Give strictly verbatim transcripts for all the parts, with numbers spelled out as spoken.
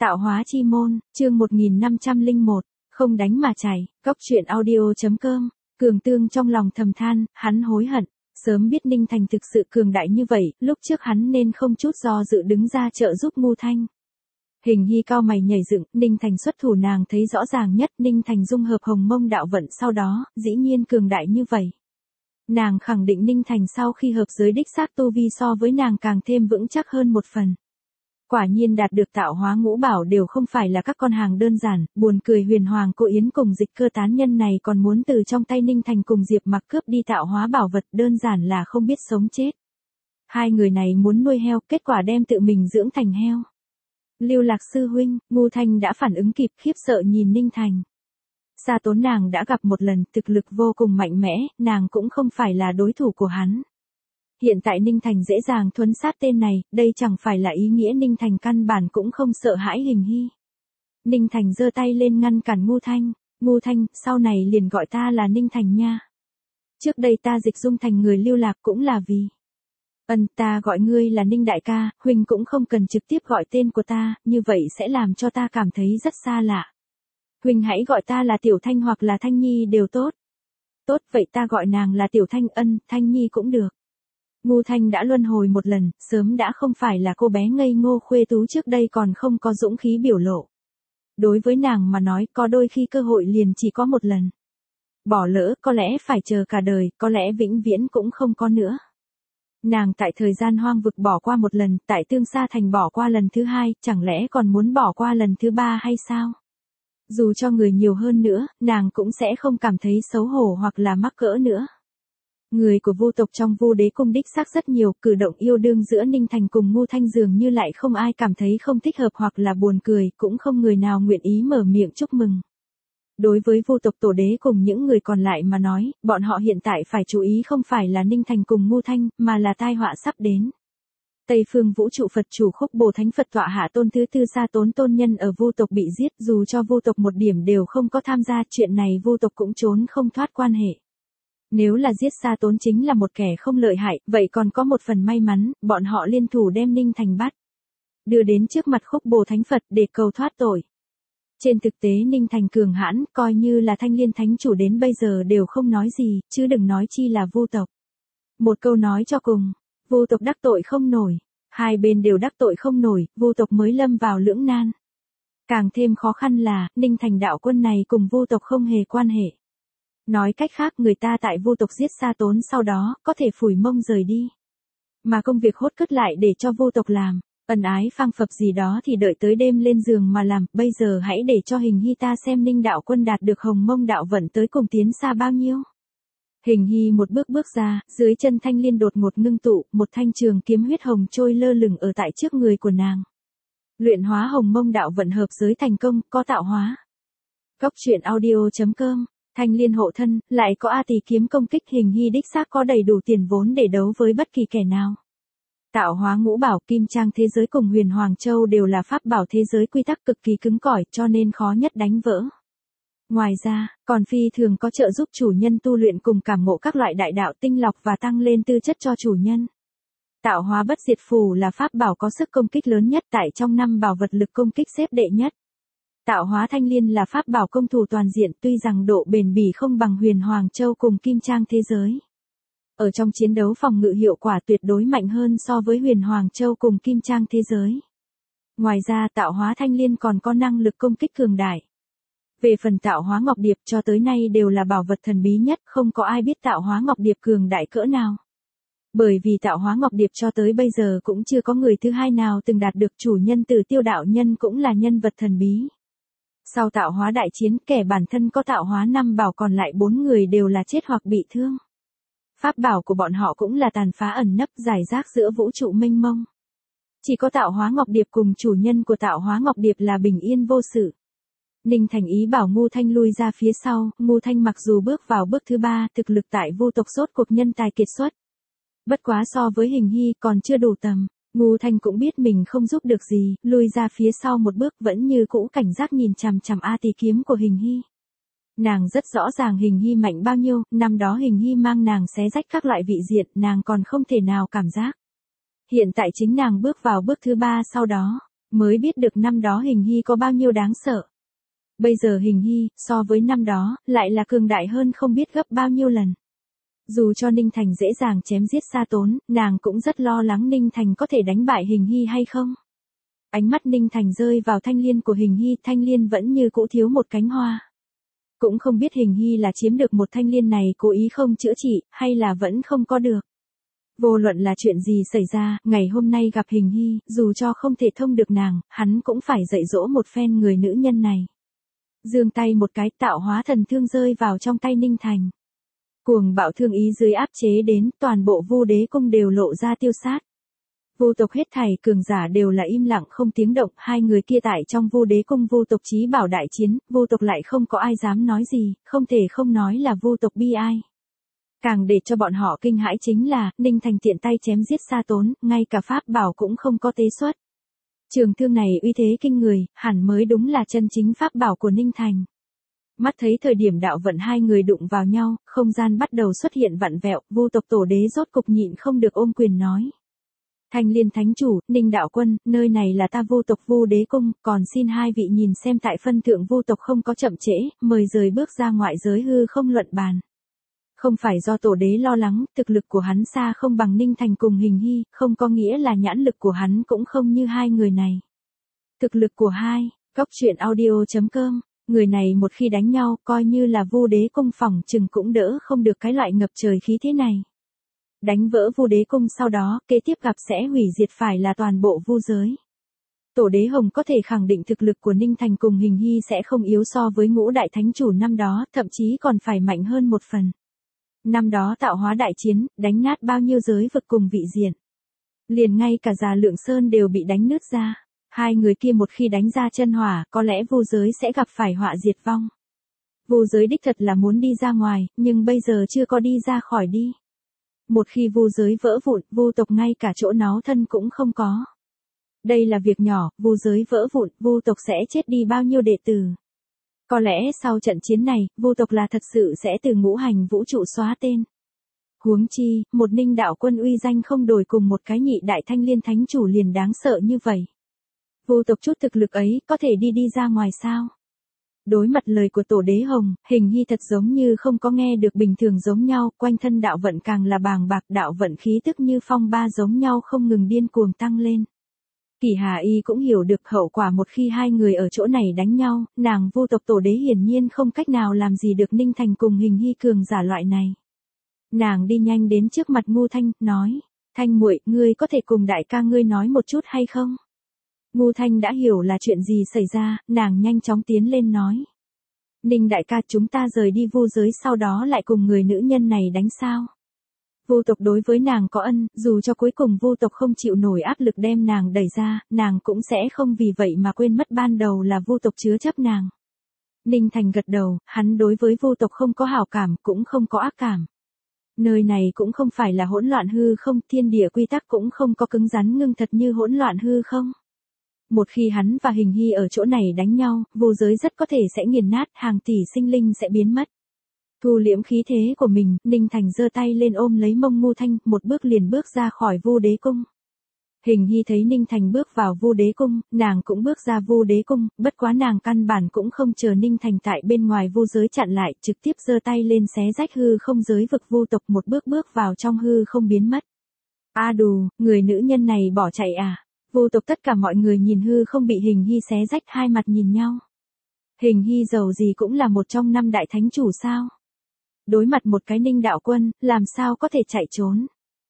Tạo hóa chi môn, chương một nghìn năm trăm lẻ một, không đánh mà chảy, cóc truyện audio.com, Cường Tương trong lòng thầm than, hắn hối hận, sớm biết Ninh Thành thực sự cường đại như vậy, lúc trước hắn nên không chút do dự đứng ra trợ giúp Ngưu Thanh. Hình Hy cao mày nhảy dựng, Ninh Thành xuất thủ nàng thấy rõ ràng nhất, Ninh Thành dung hợp hồng mông đạo vận sau đó, dĩ nhiên cường đại như vậy. Nàng khẳng định Ninh Thành sau khi hợp giới đích xác tu vi so với nàng càng thêm vững chắc hơn một phần. Quả nhiên đạt được tạo hóa ngũ bảo đều không phải là các con hàng đơn giản, buồn cười Huyền Hoàng Cô Yến cùng Dịch Cơ tán nhân này còn muốn từ trong tay Ninh Thành cùng Diệp Mặc cướp đi tạo hóa bảo vật, đơn giản là không biết sống chết. Hai người này muốn nuôi heo, kết quả đem tự mình dưỡng thành heo. Lưu Lạc sư huynh, Ngưu Thanh đã phản ứng kịp, khiếp sợ nhìn Ninh Thành. Sa Tốn nàng đã gặp một lần, thực lực vô cùng mạnh mẽ, nàng cũng không phải là đối thủ của hắn. Hiện tại Ninh Thành dễ dàng thuấn sát tên này, đây chẳng phải là ý nghĩa Ninh Thành căn bản cũng không sợ hãi Hình Hy. Ninh Thành giơ tay lên ngăn cản Ngưu Thanh, Ngưu Thanh, sau này liền gọi ta là Ninh Thành nha. Trước đây ta dịch dung thành người Lưu Lạc cũng là vì... Ân, ta gọi ngươi là Ninh đại ca, huynh cũng không cần trực tiếp gọi tên của ta, như vậy sẽ làm cho ta cảm thấy rất xa lạ. Huynh hãy gọi ta là Tiểu Thanh hoặc là Thanh Nhi đều tốt. Tốt, vậy ta gọi nàng là Tiểu Thanh, ân, Thanh Nhi cũng được. Ngưu Thanh đã luân hồi một lần, sớm đã không phải là cô bé ngây ngô khuê tú trước đây còn không có dũng khí biểu lộ. Đối với nàng mà nói, có đôi khi cơ hội liền chỉ có một lần. Bỏ lỡ, có lẽ phải chờ cả đời, có lẽ vĩnh viễn cũng không có nữa. Nàng tại thời gian hoang vực bỏ qua một lần, tại Tương Sa Thành bỏ qua lần thứ hai, chẳng lẽ còn muốn bỏ qua lần thứ ba hay sao? Dù cho người nhiều hơn nữa, nàng cũng sẽ không cảm thấy xấu hổ hoặc là mắc cỡ nữa. Người của Vu tộc trong Vu Đế cung đích xác rất nhiều, cử động yêu đương giữa Ninh Thành cùng Ngưu Thanh dường như lại không ai cảm thấy không thích hợp hoặc là buồn cười, cũng không người nào nguyện ý mở miệng chúc mừng. Đối với Vu tộc tổ đế cùng những người còn lại mà nói, bọn họ hiện tại phải chú ý không phải là Ninh Thành cùng Ngưu Thanh, mà là tai họa sắp đến. Tây phương vũ trụ Phật chủ Khúc Bồ Thánh Phật tọa hạ tôn thứ tư Sa Tốn tôn nhân ở Vu tộc bị giết, dù cho Vu tộc một điểm đều không có tham gia, chuyện này Vu tộc cũng trốn không thoát quan hệ. Nếu là giết Sa Tốn chính là một kẻ không lợi hại, vậy còn có một phần may mắn, bọn họ liên thủ đem Ninh Thành bắt. Đưa đến trước mặt Khúc Bồ Thánh Phật để cầu thoát tội. Trên thực tế Ninh Thành cường hãn, coi như là Thanh Liên Thánh Chủ đến bây giờ đều không nói gì, chứ đừng nói chi là Vu tộc. Một câu nói cho cùng, Vu tộc đắc tội không nổi, hai bên đều đắc tội không nổi, Vu tộc mới lâm vào lưỡng nan. Càng thêm khó khăn là, Ninh Thành đạo quân này cùng Vu tộc không hề quan hệ. Nói cách khác người ta tại Vu tộc giết Sa Tốn sau đó, có thể phủi mông rời đi. Mà công việc hốt cất lại để cho Vu tộc làm, ân ái phang phập gì đó thì đợi tới đêm lên giường mà làm, bây giờ hãy để cho Hình Hy ta xem Ninh đạo quân đạt được hồng mông đạo vận tới cùng tiến xa bao nhiêu. Hình Hy một bước bước ra, dưới chân Thanh Liên đột ngột ngưng tụ, một thanh trường kiếm huyết hồng trôi lơ lửng ở tại trước người của nàng. Luyện hóa hồng mông đạo vận hợp giới thành công, có tạo hóa. Cóc truyện audio.com, Thanh Liên hộ thân, lại có A Tỳ kiếm công kích, Hình Hy đích xác có đầy đủ tiền vốn để đấu với bất kỳ kẻ nào. Tạo hóa ngũ bảo, Kim Trang thế giới cùng Huyền Hoàng Châu đều là pháp bảo thế giới quy tắc cực kỳ cứng cỏi, cho nên khó nhất đánh vỡ. Ngoài ra, còn phi thường có trợ giúp chủ nhân tu luyện cùng cảm ngộ các loại đại đạo tinh lọc và tăng lên tư chất cho chủ nhân. Tạo hóa bất diệt phù là pháp bảo có sức công kích lớn nhất tại trong năm bảo vật lực công kích xếp đệ nhất. Tạo hóa Thanh Liên là pháp bảo công thủ toàn diện, tuy rằng độ bền bỉ không bằng Huyền Hoàng Châu cùng Kim Trang thế giới. Ở trong chiến đấu phòng ngự hiệu quả tuyệt đối mạnh hơn so với Huyền Hoàng Châu cùng Kim Trang thế giới. Ngoài ra tạo hóa Thanh Liên còn có năng lực công kích cường đại. Về phần tạo hóa Ngọc Điệp cho tới nay đều là bảo vật thần bí nhất, không có ai biết tạo hóa Ngọc Điệp cường đại cỡ nào. Bởi vì tạo hóa Ngọc Điệp cho tới bây giờ cũng chưa có người thứ hai nào từng đạt được, chủ nhân Tử Tiêu đạo nhân cũng là nhân vật thần bí. Sau tạo hóa đại chiến, kẻ bản thân có tạo hóa năm bảo còn lại bốn người đều là chết hoặc bị thương. Pháp bảo của bọn họ cũng là tàn phá ẩn nấp rải rác giữa vũ trụ mênh mông. Chỉ có tạo hóa Ngọc Điệp cùng chủ nhân của tạo hóa Ngọc Điệp là bình yên vô sự. Ninh Thành ý bảo Ngưu Thanh lui ra phía sau, Ngưu Thanh mặc dù bước vào bước thứ ba, thực lực tại Vu tộc sốt cuộc nhân tài kiệt xuất. Bất quá so với Hình Hy còn chưa đủ tầm, Ngưu Thanh cũng biết mình không giúp được gì, lui ra phía sau một bước vẫn như cũ cảnh giác nhìn chằm chằm A Tỳ kiếm của Hình Hy. Nàng rất rõ ràng Hình Hy mạnh bao nhiêu, năm đó Hình Hy mang nàng xé rách các loại vị diện, nàng còn không thể nào cảm giác. Hiện tại chính nàng bước vào bước thứ ba sau đó, mới biết được năm đó Hình Hy có bao nhiêu đáng sợ. Bây giờ Hình Hy, so với năm đó, lại là cường đại hơn không biết gấp bao nhiêu lần. Dù cho Ninh Thành dễ dàng chém giết Sa Tốn, nàng cũng rất lo lắng Ninh Thành có thể đánh bại Hình Hy hay không. Ánh mắt Ninh Thành rơi vào thanh liên của Hình Hy, thanh liên vẫn như cũ thiếu một cánh hoa. Cũng không biết Hình Hy là chiếm được một thanh liên này cố ý không chữa trị, hay là vẫn không có được. Vô luận là chuyện gì xảy ra, ngày hôm nay gặp Hình Hy, dù cho không thể thông được nàng, hắn cũng phải dạy dỗ một phen người nữ nhân này. Giương tay một cái, tạo hóa thần thương rơi vào trong tay Ninh Thành. Cuồng bạo thương ý dưới áp chế đến, toàn bộ Vu Đế cung đều lộ ra tiêu sát. Vu tộc hết thảy cường giả đều là im lặng không tiếng động, hai người kia tại trong Vu Đế cung Vu tộc chí bảo đại chiến, Vu tộc lại không có ai dám nói gì, không thể không nói là Vu tộc bi ai. Càng để cho bọn họ kinh hãi chính là, Ninh Thành tiện tay chém giết Sa Tốn, ngay cả pháp bảo cũng không có tế xuất. Trường thương này uy thế kinh người, hẳn mới đúng là chân chính pháp bảo của Ninh Thành. Mắt thấy thời điểm đạo vận hai người đụng vào nhau, không gian bắt đầu xuất hiện vặn vẹo, Vu tộc tổ đế rốt cục nhịn không được ôm quyền nói. Thanh Liên thánh chủ, Ninh đạo quân, nơi này là ta Vu tộc Vu Đế cung, còn xin hai vị nhìn xem tại phân thượng Vu tộc không có chậm trễ, mời rời bước ra ngoại giới hư không luận bàn. Không phải do tổ đế lo lắng, thực lực của hắn xa không bằng Ninh Thành cùng Hình Hy, không có nghĩa là nhãn lực của hắn cũng không như hai người này. Thực lực của hai, góc truyện audio chấm com, người này một khi đánh nhau, coi như là Vu Đế cung phòng chừng cũng đỡ không được cái loại ngập trời khí thế này. Đánh vỡ Vu Đế cung sau đó, kế tiếp gặp sẽ hủy diệt phải là toàn bộ Vu giới. Tổ đế Hồng có thể khẳng định thực lực của Ninh Thành cùng Hình Hy sẽ không yếu so với ngũ đại thánh chủ năm đó, thậm chí còn phải mạnh hơn một phần. Năm đó tạo hóa đại chiến, đánh nát bao nhiêu giới vực cùng vị diện. Liền ngay cả Già Lượng Sơn đều bị đánh nứt ra. Hai người kia một khi đánh ra chân hỏa, có lẽ Vu giới sẽ gặp phải họa diệt vong. Vu giới đích thật là muốn đi ra ngoài, nhưng bây giờ chưa có đi ra khỏi đi. Một khi Vu giới vỡ vụn, Vu tộc ngay cả chỗ náu thân cũng không có. Đây là việc nhỏ, Vu giới vỡ vụn, Vu tộc sẽ chết đi bao nhiêu đệ tử. Có lẽ sau trận chiến này, Vu tộc là thật sự sẽ từ ngũ hành vũ trụ xóa tên. Huống chi, một Ninh đạo quân uy danh không đổi cùng một cái nhị đại Thanh Liên thánh chủ liền đáng sợ như vậy. Vu tộc chút thực lực ấy, có thể đi đi ra ngoài sao? Đối mặt lời của tổ đế Hồng, Hình Hy thật giống như không có nghe được bình thường giống nhau, quanh thân đạo vận càng là bàng bạc, đạo vận khí tức như phong ba giống nhau không ngừng điên cuồng tăng lên. Kỳ Hà Y cũng hiểu được hậu quả một khi hai người ở chỗ này đánh nhau, nàng Vu tộc tổ đế hiển nhiên không cách nào làm gì được Ninh Thành cùng Hình Hy cường giả loại này. Nàng đi nhanh đến trước mặt Ngu Thanh, nói, Thanh muội, ngươi có thể cùng đại ca ngươi nói một chút hay không? Ngu Thanh đã hiểu là chuyện gì xảy ra, nàng nhanh chóng tiến lên nói. Ninh đại ca, chúng ta rời đi Vu giới sau đó lại cùng người nữ nhân này đánh sao? Vu tộc đối với nàng có ân, dù cho cuối cùng Vu tộc không chịu nổi áp lực đem nàng đẩy ra, nàng cũng sẽ không vì vậy mà quên mất ban đầu là Vu tộc chứa chấp nàng. Ninh Thành gật đầu, hắn đối với Vu tộc không có hảo cảm, cũng không có ác cảm. Nơi này cũng không phải là hỗn loạn hư không, thiên địa quy tắc cũng không có cứng rắn ngưng thật như hỗn loạn hư không. Một khi hắn và Hình Hy ở chỗ này đánh nhau, Vu giới rất có thể sẽ nghiền nát, hàng tỷ sinh linh sẽ biến mất. Thu liễm khí thế của mình, Ninh Thành giơ tay lên ôm lấy mông Ngu Thanh, một bước liền bước ra khỏi Vu Đế cung. Hình Hy thấy Ninh Thành bước vào Vu Đế cung, nàng cũng bước ra Vu Đế cung, bất quá nàng căn bản cũng không chờ Ninh Thành tại bên ngoài Vu giới chặn lại, trực tiếp giơ tay lên xé rách hư không giới vực Vu tộc, một bước bước vào trong hư không biến mất. A đù, người nữ nhân này bỏ chạy à? Vu tộc tất cả mọi người nhìn hư không bị Hình Hy xé rách, hai mặt nhìn nhau. Hình Hy dầu gì cũng là một trong năm đại thánh chủ sao? Đối mặt một cái Ninh đạo quân, làm sao có thể chạy trốn?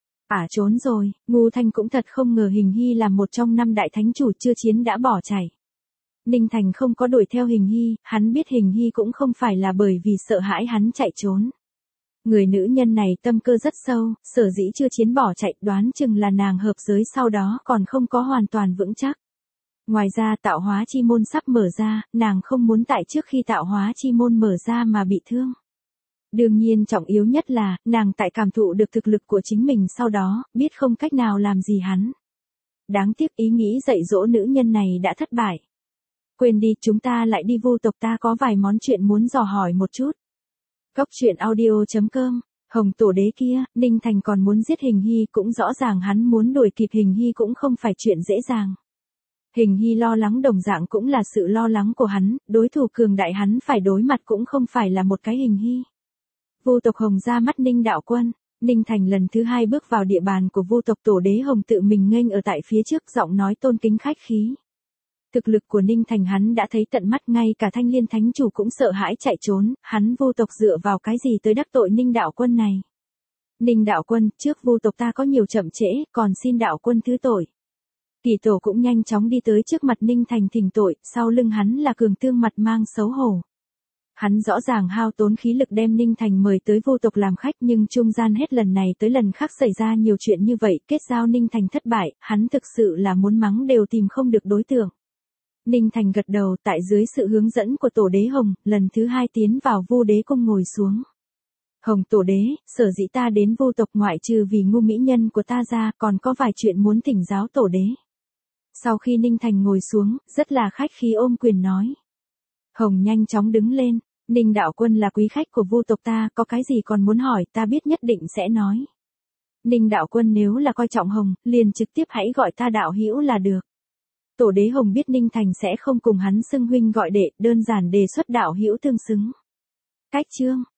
À trốn rồi, Ngu Thanh cũng thật không ngờ Hình Hy là một trong năm đại thánh chủ chưa chiến đã bỏ chạy. Ninh Thành không có đuổi theo Hình Hy, hắn biết Hình Hy cũng không phải là bởi vì sợ hãi hắn chạy trốn. Người nữ nhân này tâm cơ rất sâu, sở dĩ chưa chiến bỏ chạy, đoán chừng là nàng hợp giới sau đó còn không có hoàn toàn vững chắc. Ngoài ra tạo hóa chi môn sắp mở ra, nàng không muốn tại trước khi tạo hóa chi môn mở ra mà bị thương. Đương nhiên trọng yếu nhất là, nàng tại cảm thụ được thực lực của chính mình sau đó, biết không cách nào làm gì hắn. Đáng tiếc ý nghĩ dạy dỗ nữ nhân này đã thất bại. Quên đi, chúng ta lại đi Vu tộc, ta có vài món chuyện muốn dò hỏi một chút. Góc truyện audio chấm com, Hồng tổ đế kia, Ninh Thành còn muốn giết Hình Hy, cũng rõ ràng hắn muốn đuổi kịp Hình Hy cũng không phải chuyện dễ dàng. Hình Hy lo lắng đồng dạng cũng là sự lo lắng của hắn, đối thủ cường đại hắn phải đối mặt cũng không phải là một cái Hình Hy. Vu tộc Hồng ra mắt Ninh Đạo Quân, Ninh Thành lần thứ hai bước vào địa bàn của Vu tộc Tổ đế Hồng tự mình nghênh ở tại phía trước, giọng nói tôn kính khách khí. Thực lực của Ninh Thành hắn đã thấy tận mắt, ngay cả Thanh Liên Thánh Chủ cũng sợ hãi chạy trốn, hắn Vu tộc dựa vào cái gì tới đắc tội Ninh Đạo Quân này. Ninh Đạo Quân, trước Vu tộc ta có nhiều chậm trễ, còn xin Đạo Quân thứ tội. Kỳ Tổ cũng nhanh chóng đi tới trước mặt Ninh Thành thỉnh tội, sau lưng hắn là Cường Tương mặt mang xấu hổ. Hắn rõ ràng hao tốn khí lực đem Ninh Thành mời tới Vu tộc làm khách, nhưng trung gian hết lần này tới lần khác xảy ra nhiều chuyện như vậy, kết giao Ninh Thành thất bại, hắn thực sự là muốn mắng đều tìm không được đối tượng. Ninh Thành gật đầu, tại dưới sự hướng dẫn của Tổ đế Hồng, lần thứ hai tiến vào Vu đế cung ngồi xuống. Hồng Tổ đế, sở dĩ ta đến Vu tộc ngoại trừ vì ngu mỹ nhân của ta ra, còn có vài chuyện muốn thỉnh giáo Tổ đế. Sau khi Ninh Thành ngồi xuống, rất là khách khí ôm quyền nói. Hồng nhanh chóng đứng lên, Ninh Đạo Quân là quý khách của Vu tộc ta, có cái gì còn muốn hỏi, ta biết nhất định sẽ nói. Ninh Đạo Quân nếu là coi trọng Hồng, liền trực tiếp hãy gọi ta đạo hữu là được. Tổ đế Hồng biết Ninh Thành sẽ không cùng hắn xưng huynh gọi đệ, đơn giản đề xuất đạo hữu tương xứng. Cách chương